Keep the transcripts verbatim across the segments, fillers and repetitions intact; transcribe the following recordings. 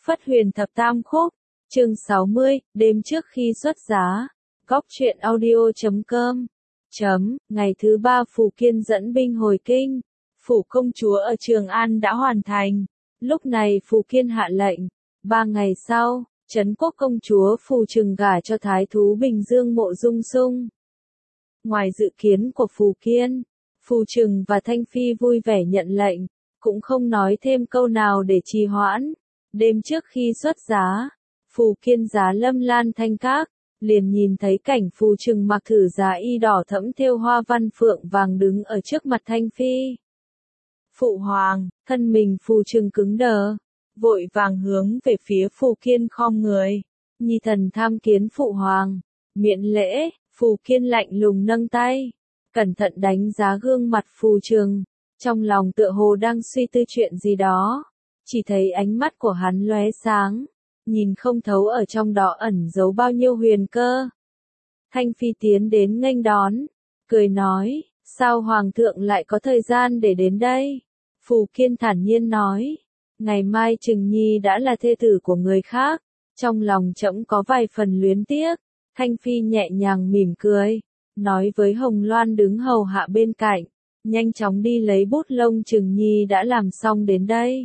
Phất Huyền Thập Tam Khúc, chương sáu mươi, đêm trước khi xuất giá. Góc truyện audio chấm com. Chấm, ngày thứ ba Phù Kiên dẫn binh hồi kinh. Phủ công chúa ở Trường An đã hoàn thành. Lúc này Phù Kiên hạ lệnh. Ba ngày sau, Trấn Quốc công chúa Phù Trừng gả cho thái thú Bình Dương Mộ Dung Sung. Ngoài dự kiến của Phù Kiên, Phù Trừng và Thanh Phi vui vẻ nhận lệnh, cũng không nói thêm câu nào để trì hoãn. Đêm trước khi xuất giá, Phù Kiên giá Lâm Lan Thanh Các, liền nhìn thấy cảnh Phù Trừng mặc thử giá y đỏ thẫm thêu hoa văn phượng vàng đứng ở trước mặt Thanh Phi. Phụ hoàng, thân mình Phù Trừng cứng đờ, vội vàng hướng về phía Phù Kiên khom người. Nhi thần tham kiến phụ hoàng. Miễn lễ, Phù Kiên lạnh lùng nâng tay, cẩn thận đánh giá gương mặt Phù Trừng, trong lòng tựa hồ đang suy tư chuyện gì đó. Chỉ thấy ánh mắt của hắn lóe sáng, nhìn không thấu ở trong đó ẩn giấu bao nhiêu huyền cơ. Thanh Phi tiến đến nghênh đón, cười nói, sao hoàng thượng lại có thời gian để đến đây? Phù Kiên thản nhiên nói, ngày mai Trừng Nhi đã là thê tử của người khác, trong lòng trẫm có vài phần luyến tiếc. Thanh Phi nhẹ nhàng mỉm cười, nói với Hồng Loan đứng hầu hạ bên cạnh, nhanh chóng đi lấy bút lông Trừng Nhi đã làm xong đến đây.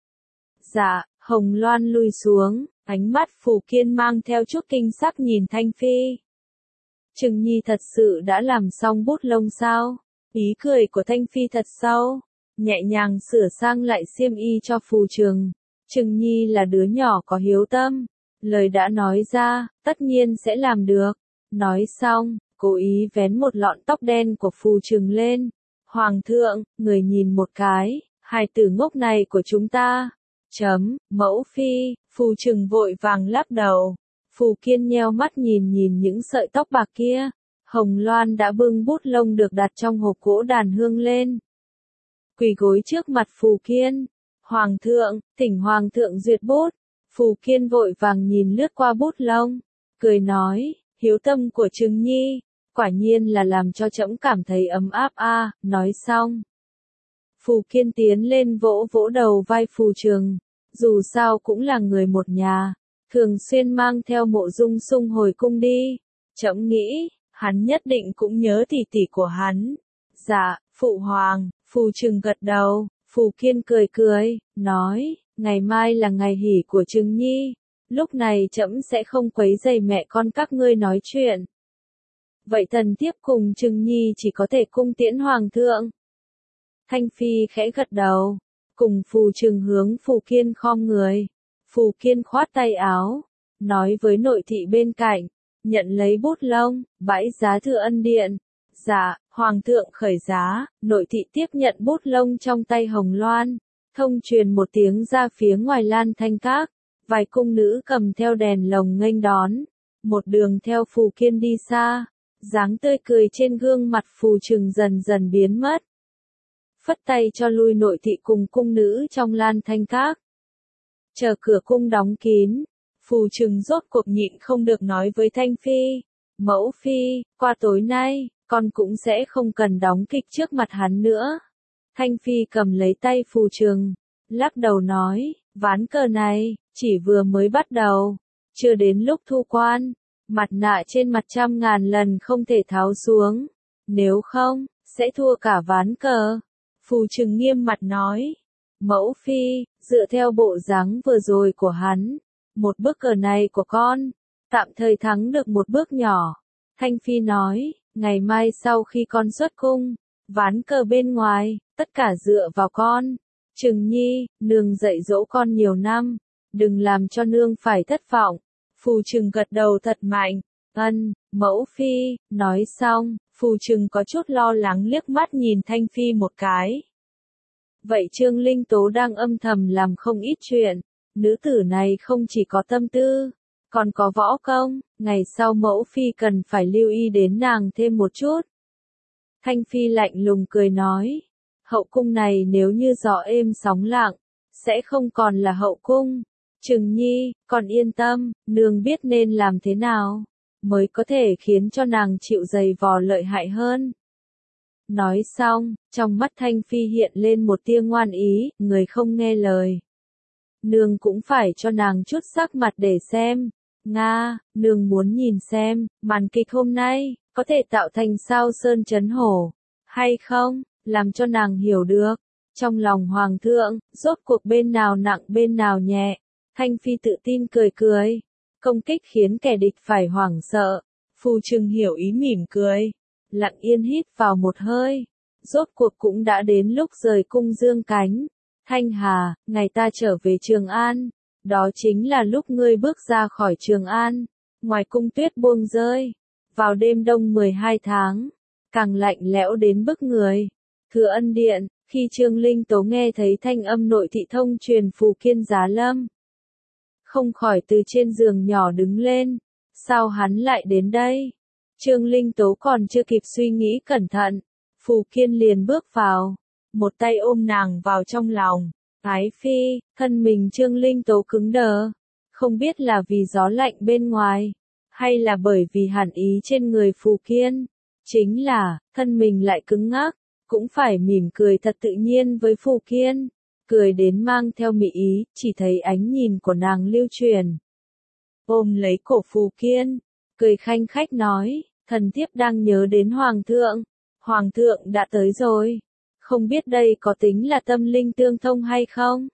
Dạ, Hồng Loan lùi xuống, ánh mắt Phù Kiên mang theo chút kinh sắc nhìn Thanh Phi. Trừng Nhi thật sự đã làm xong bút lông sao? Ý cười của Thanh Phi thật sâu, nhẹ nhàng sửa sang lại xiêm y cho Phù Trừng. Trừng Nhi là đứa nhỏ có hiếu tâm, lời đã nói ra, tất nhiên sẽ làm được. Nói xong, cố ý vén một lọn tóc đen của Phù Trừng lên. Hoàng thượng, người nhìn một cái, hài tử ngốc này của chúng ta. Chấm, mẫu phi, Phù Trừng vội vàng lắc đầu. Phù Kiên nheo mắt nhìn nhìn những sợi tóc bạc kia. Hồng Loan đã bưng bút lông được đặt trong hộp gỗ đàn hương lên, quỳ gối trước mặt Phù Kiên. Hoàng thượng, thỉnh hoàng thượng duyệt bút. Phù Kiên vội vàng nhìn lướt qua bút lông, cười nói, hiếu tâm của Trừng Nhi, quả nhiên là làm cho trẫm cảm thấy ấm áp a. À. Nói xong, Phù Kiên tiến lên vỗ vỗ đầu vai Phù Trừng, dù sao cũng là người một nhà, thường xuyên mang theo Mộ Dung Sung hồi cung đi. Trẫm nghĩ, hắn nhất định cũng nhớ tỷ tỷ của hắn. Dạ, phụ hoàng. Phù Trừng gật đầu. Phù Kiên cười cười, nói, ngày mai là ngày hỉ của Trừng Nhi, lúc này trẫm sẽ không quấy rầy mẹ con các ngươi nói chuyện. Vậy thần thiếp cùng Trừng Nhi chỉ có thể cung tiễn hoàng thượng. Thanh Phi khẽ gật đầu, cùng Phù Trừng hướng Phù Kiên khom người. Phù Kiên khoát tay áo, nói với nội thị bên cạnh, nhận lấy bút lông, bãi giá Thừa Ân Điện. Dạ, hoàng thượng khởi giá. Nội thị tiếp nhận bút lông trong tay Hồng Loan, thông truyền một tiếng ra phía ngoài Lan Thanh Các. Vài cung nữ cầm theo đèn lồng nghênh đón, một đường theo Phù Kiên đi xa, dáng tươi cười trên gương mặt Phù Trừng dần dần biến mất. Phất tay cho lui nội thị cùng cung nữ trong Lan Thanh Các. Chờ cửa cung đóng kín, Phù Trừng rốt cuộc nhịn không được nói với Thanh Phi, mẫu phi, qua tối nay, con cũng sẽ không cần đóng kịch trước mặt hắn nữa. Thanh Phi cầm lấy tay Phù Trừng, lắc đầu nói, ván cờ này, chỉ vừa mới bắt đầu, chưa đến lúc thu quan, mặt nạ trên mặt trăm ngàn lần không thể tháo xuống, nếu không, sẽ thua cả ván cờ. Phù Trừng nghiêm mặt nói, mẫu phi, dựa theo bộ dáng vừa rồi của hắn, một bước cờ này của con, tạm thời thắng được một bước nhỏ. Thanh Phi nói, ngày mai sau khi con xuất cung, ván cờ bên ngoài, tất cả dựa vào con. Trừng Nhi, nương dạy dỗ con nhiều năm, đừng làm cho nương phải thất vọng. Phù Trừng gật đầu thật mạnh, ân, mẫu phi. Nói xong, Phù Trừng có chút lo lắng liếc mắt nhìn Thanh Phi một cái. Vậy Trương Linh Tố đang âm thầm làm không ít chuyện, nữ tử này không chỉ có tâm tư, còn có võ công, ngày sau mẫu phi cần phải lưu ý đến nàng thêm một chút. Thanh Phi lạnh lùng cười nói, hậu cung này nếu như gió êm sóng lặng, sẽ không còn là hậu cung. Trừng Nhi, còn yên tâm, nương biết nên làm thế nào, mới có thể khiến cho nàng chịu dày vò lợi hại hơn. Nói xong, trong mắt Thanh Phi hiện lên một tia ngoan ý, người không nghe lời. nương cũng phải cho nàng chút sắc mặt để xem. Nga, nương muốn nhìn xem, màn kịch hôm nay, có thể tạo thành sao sơn chấn hổ, hay không, làm cho nàng hiểu được. Trong lòng hoàng thượng, rốt cuộc bên nào nặng bên nào nhẹ, Thanh Phi tự tin cười cười. Công kích khiến kẻ địch phải hoảng sợ. Phù Trừng hiểu ý mỉm cười, lặng yên hít vào một hơi. Rốt cuộc cũng đã đến lúc rời cung dương cánh. Thanh Hà, ngày ta trở về Trường An, đó chính là lúc ngươi bước ra khỏi Trường An. Ngoài cung tuyết buông rơi, vào đêm đông mười hai tháng, càng lạnh lẽo đến bức người. Thừa Ân điện, khi Trương Linh Tố nghe thấy thanh âm nội thị thông truyền Phù Kiên giá lâm, không khỏi từ trên giường nhỏ đứng lên. Sao hắn lại đến đây? Trương Linh Tố còn chưa kịp suy nghĩ cẩn thận, Phù Kiên liền bước vào, một tay ôm nàng vào trong lòng. Ái phi, thân mình Trương Linh Tố cứng đờ, không biết là vì gió lạnh bên ngoài, hay là bởi vì hàn ý trên người Phù Kiên. Chính là, thân mình lại cứng ngắc, cũng phải mỉm cười thật tự nhiên với Phù Kiên. Cười đến mang theo mị ý, chỉ thấy ánh nhìn của nàng lưu truyền. Ôm lấy cổ Phù Kiên, cười khanh khách nói, thần thiếp đang nhớ đến Hoàng thượng. Hoàng thượng đã tới rồi. Không biết đây có tính là tâm linh tương thông hay không?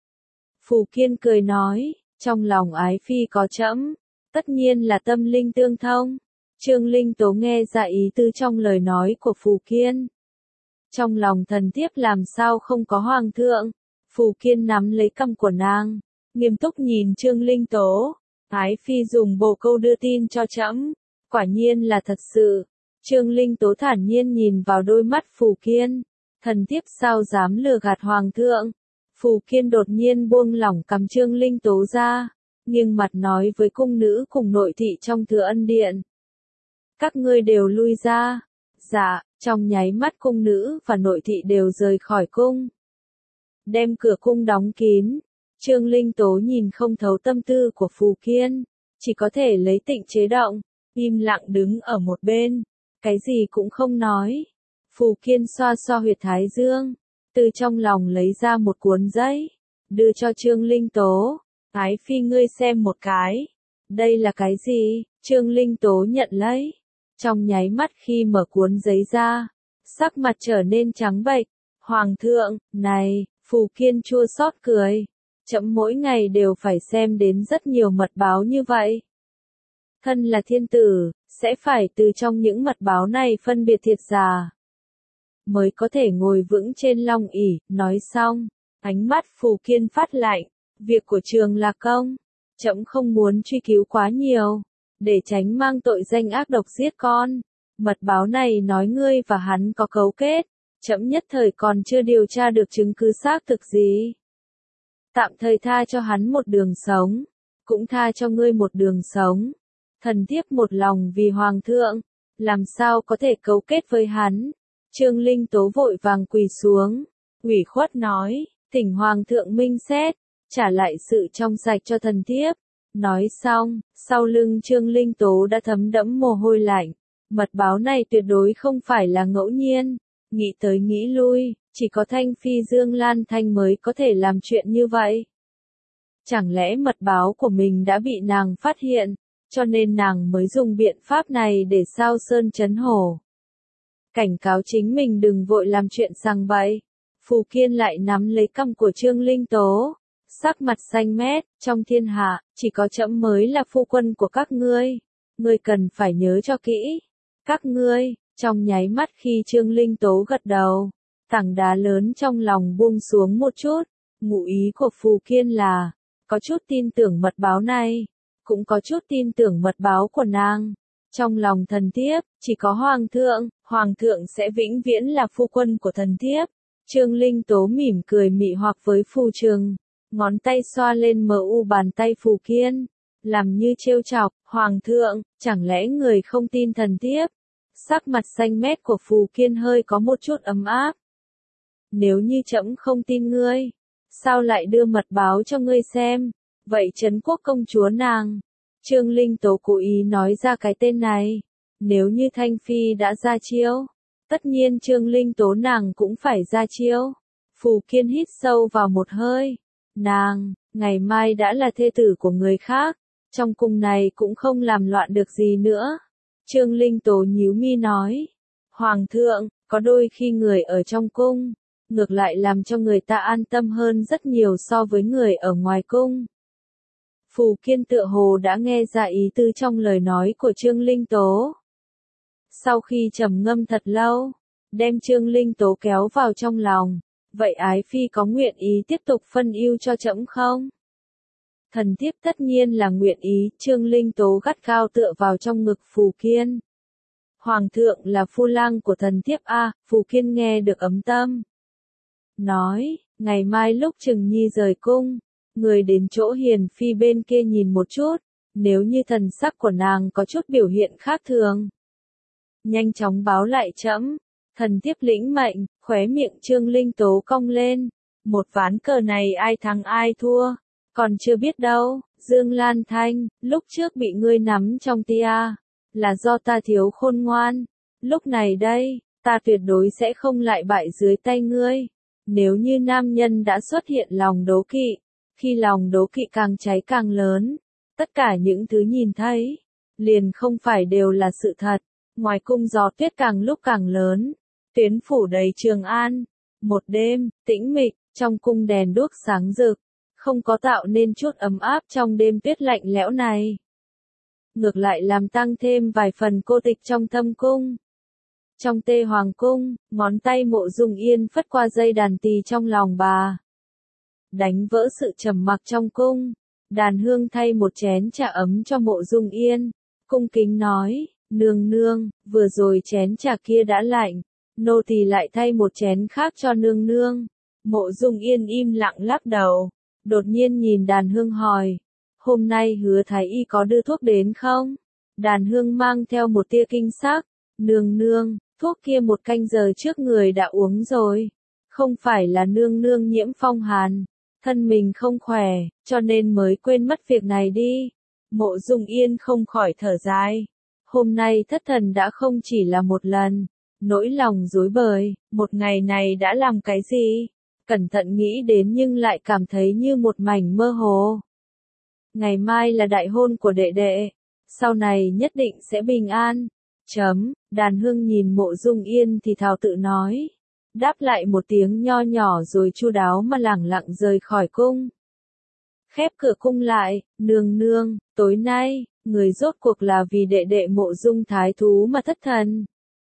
Phù Kiên cười nói, trong lòng ái phi có trẫm, tất nhiên là tâm linh tương thông. Trương Linh Tố nghe ra ý tư trong lời nói của Phù Kiên. Trong lòng thần thiếp làm sao không có Hoàng thượng? Phù Kiên nắm lấy cằm của nàng, nghiêm túc nhìn Trương Linh Tố. Ái phi dùng bồ câu đưa tin cho trẫm, quả nhiên là thật sự. Trương Linh Tố thản nhiên nhìn vào đôi mắt Phù Kiên. Thần thiếp sao dám lừa gạt Hoàng thượng? Phù Kiên đột nhiên buông lỏng cầm Trương Linh Tố ra, nghiêng mặt nói với cung nữ cùng nội thị trong Thừa Ân điện. Các ngươi đều lui ra. Dạ, trong nháy mắt cung nữ và nội thị đều rời khỏi cung. Đem cửa cung đóng kín. Trương Linh Tố nhìn không thấu tâm tư của Phù Kiên, chỉ có thể lấy tịnh chế động, im lặng đứng ở một bên, cái gì cũng không nói. Phù Kiên xoa xoa huyệt thái dương, từ trong lòng lấy ra một cuốn giấy, đưa cho Trương Linh Tố. Ái phi ngươi xem một cái. Đây là cái gì? Trương Linh Tố nhận lấy. Trong nháy mắt khi mở cuốn giấy ra, sắc mặt trở nên trắng bệch. Hoàng thượng, này, Phù Kiên chua xót cười. Trẫm mỗi ngày đều phải xem đến rất nhiều mật báo như vậy. Thân là thiên tử, sẽ phải từ trong những mật báo này phân biệt thiệt giả, mới có thể ngồi vững trên long ỷ. Nói xong, ánh mắt Phù Kiên phát lạnh. Việc của Trường Lạc Công, trẫm không muốn truy cứu quá nhiều, để tránh mang tội danh ác độc giết con. Mật báo này nói ngươi và hắn có cấu kết, trẫm nhất thời còn chưa điều tra được chứng cứ xác thực gì. Tạm thời tha cho hắn một đường sống, cũng tha cho ngươi một đường sống. Thần thiếp một lòng vì Hoàng thượng, làm sao có thể cấu kết với hắn. Trương Linh Tố vội vàng quỳ xuống, ủy khuất nói, thỉnh Hoàng thượng minh xét, trả lại sự trong sạch cho thần thiếp. Nói xong, sau lưng Trương Linh Tố đã thấm đẫm mồ hôi lạnh. Mật báo này tuyệt đối không phải là ngẫu nhiên. Nghĩ tới nghĩ lui, chỉ có Thanh Phi Dương Lan Thanh mới có thể làm chuyện như vậy. Chẳng lẽ mật báo của mình đã bị nàng phát hiện, cho nên nàng mới dùng biện pháp này để sao sơn chấn hổ. Cảnh cáo chính mình đừng vội làm chuyện sằng bậy. Phù Kiên lại nắm lấy cằm của Trương Linh Tố, sắc mặt xanh mét. Trong thiên hạ, chỉ có trẫm mới là phu quân của các ngươi. Ngươi cần phải nhớ cho kỹ. Các ngươi, trong nháy mắt khi Trương Linh Tố gật đầu, tảng đá lớn trong lòng buông xuống một chút. Ngụ ý của Phù Kiên là, có chút tin tưởng mật báo này, cũng có chút tin tưởng mật báo của nàng. Trong lòng thần thiếp, chỉ có Hoàng thượng, Hoàng thượng sẽ vĩnh viễn là phu quân của thần thiếp. Trương Linh Tố mỉm cười mị hoặc với Phù Trừng, ngón tay xoa lên mờ u bàn tay Phù Kiên, làm như trêu chọc. Hoàng thượng, chẳng lẽ người không tin thần thiếp? Sắc mặt xanh mét của Phù Kiên hơi có một chút ấm áp. Nếu như trẫm không tin ngươi, sao lại đưa mật báo cho ngươi xem? Vậy Trấn Quốc công chúa nàng. Trương Linh Tố cố ý nói ra cái tên này. Nếu như Thanh Phi đã ra chiêu, tất nhiên Trương Linh Tố nàng cũng phải ra chiêu. Phù Kiên hít sâu vào một hơi. Nàng, ngày mai đã là thê tử của người khác, trong cung này cũng không làm loạn được gì nữa. Trương Linh Tố nhíu mi nói, Hoàng thượng, có đôi khi người ở trong cung, ngược lại làm cho người ta an tâm hơn rất nhiều so với người ở ngoài cung. Phù Kiên tựa hồ đã nghe ra ý tư trong lời nói của Trương Linh Tố. Sau khi trầm ngâm thật lâu, đem Trương Linh Tố kéo vào trong lòng, vậy ái phi có nguyện ý tiếp tục phân ưu cho trẫm không? Thần thiếp tất nhiên là nguyện ý, Trương Linh Tố gắt gao tựa vào trong ngực Phù Kiên. Hoàng thượng là phu lang của thần thiếp a, Phù Kiên nghe được ấm tâm. Nói, ngày mai lúc Trừng Nhi rời cung, người đến chỗ Hiền Phi bên kia nhìn một chút, nếu như thần sắc của nàng có chút biểu hiện khác thường, nhanh chóng báo lại trẫm. Thần thiếp lĩnh mệnh, khóe miệng Trương Linh Tố cong lên. Một ván cờ này ai thắng ai thua, còn chưa biết đâu. Dương Lan Thanh, lúc trước bị ngươi nắm trong tia, là do ta thiếu khôn ngoan. Lúc này đây, ta tuyệt đối sẽ không lại bại dưới tay ngươi. Nếu như nam nhân đã xuất hiện lòng đố kỵ, khi lòng đố kỵ càng cháy càng lớn, tất cả những thứ nhìn thấy, liền không phải đều là sự thật. Ngoài cung gió tuyết càng lúc càng lớn, tuyến phủ đầy Trường An. Một đêm, tĩnh mịch, trong cung đèn đuốc sáng rực, không có tạo nên chút ấm áp trong đêm tuyết lạnh lẽo này. Ngược lại làm tăng thêm vài phần cô tịch trong thâm cung. Trong Tê Hoàng cung, ngón tay Mộ Dung Yên phất qua dây đàn tỳ trong lòng bà, đánh vỡ sự trầm mặc trong cung. Đàn hương thay một chén trà ấm cho Mộ Dung Yên, cung kính nói, nương nương, vừa rồi chén trà kia đã lạnh, nô tỳ lại thay một chén khác cho nương nương. Mộ Dung Yên im lặng lắc đầu, đột nhiên nhìn đàn hương hỏi, hôm nay Hứa Thái Y có đưa thuốc đến không? Đàn hương mang theo một tia kinh sắc, nương nương, thuốc kia một canh giờ trước người đã uống rồi, không phải là nương nương nhiễm phong hàn, thân mình không khỏe, cho nên mới quên mất việc này đi. Mộ Dung Yên không khỏi thở dài, hôm nay thất thần đã không chỉ là một lần, nỗi lòng rối bời, một ngày này đã làm cái gì? Cẩn thận nghĩ đến nhưng lại cảm thấy như một mảnh mơ hồ. Ngày mai là đại hôn của đệ đệ, sau này nhất định sẽ bình an. Chấm, đàn hương nhìn Mộ Dung Yên thì thào tự nói, đáp lại một tiếng nho nhỏ rồi chu đáo mà lẳng lặng rời khỏi cung. Khép cửa cung lại, nương nương, tối nay, người rốt cuộc là vì đệ đệ Mộ Dung thái thú mà thất thần,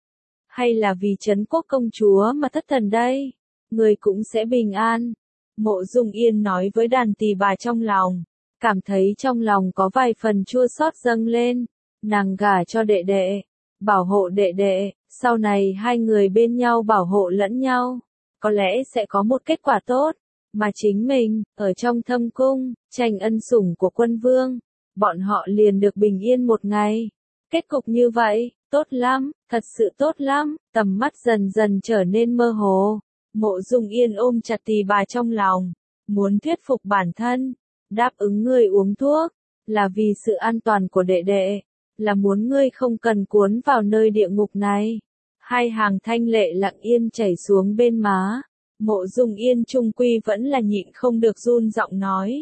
hay là vì Trấn Quốc công chúa mà thất thần đây? Người cũng sẽ bình an. Mộ Dung Yên nói với đàn tỳ bà trong lòng, cảm thấy trong lòng có vài phần chua xót dâng lên. Nàng gả cho đệ đệ, bảo hộ đệ đệ, sau này hai người bên nhau bảo hộ lẫn nhau, có lẽ sẽ có một kết quả tốt. Mà chính mình, ở trong thâm cung, tranh ân sủng của quân vương, bọn họ liền được bình yên một ngày. Kết cục như vậy, tốt lắm, thật sự tốt lắm. Tầm mắt dần dần trở nên mơ hồ. Mộ Dung Yên ôm chặt tỳ bà trong lòng, muốn thuyết phục bản thân, đáp ứng ngươi uống thuốc, là vì sự an toàn của đệ đệ, là muốn ngươi không cần cuốn vào nơi địa ngục này. Hai hàng thanh lệ lặng yên chảy xuống bên má. Mộ Dung Yên chung quy vẫn là nhịn không được run giọng nói.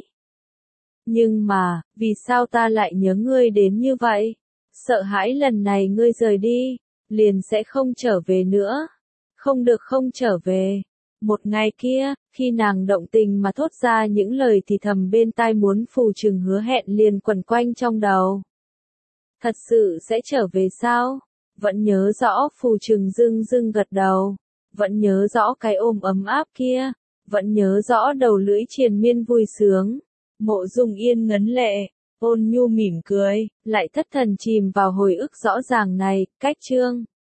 Nhưng mà, vì sao ta lại nhớ ngươi đến như vậy? Sợ hãi lần này ngươi rời đi, liền sẽ không trở về nữa. Không được không trở về. Một ngày kia, khi nàng động tình mà thốt ra những lời thì thầm bên tai muốn Phù Trừng hứa hẹn liền quẩn quanh trong đầu. Thật sự sẽ trở về sao? Vẫn nhớ rõ Phù Trừng dưng dưng gật đầu. Vẫn nhớ rõ cái ôm ấm áp kia. Vẫn nhớ rõ đầu lưỡi triền miên vui sướng. Mộ Dung Yên ngấn lệ, ôn nhu mỉm cười, lại thất thần chìm vào hồi ức rõ ràng này. Cách chương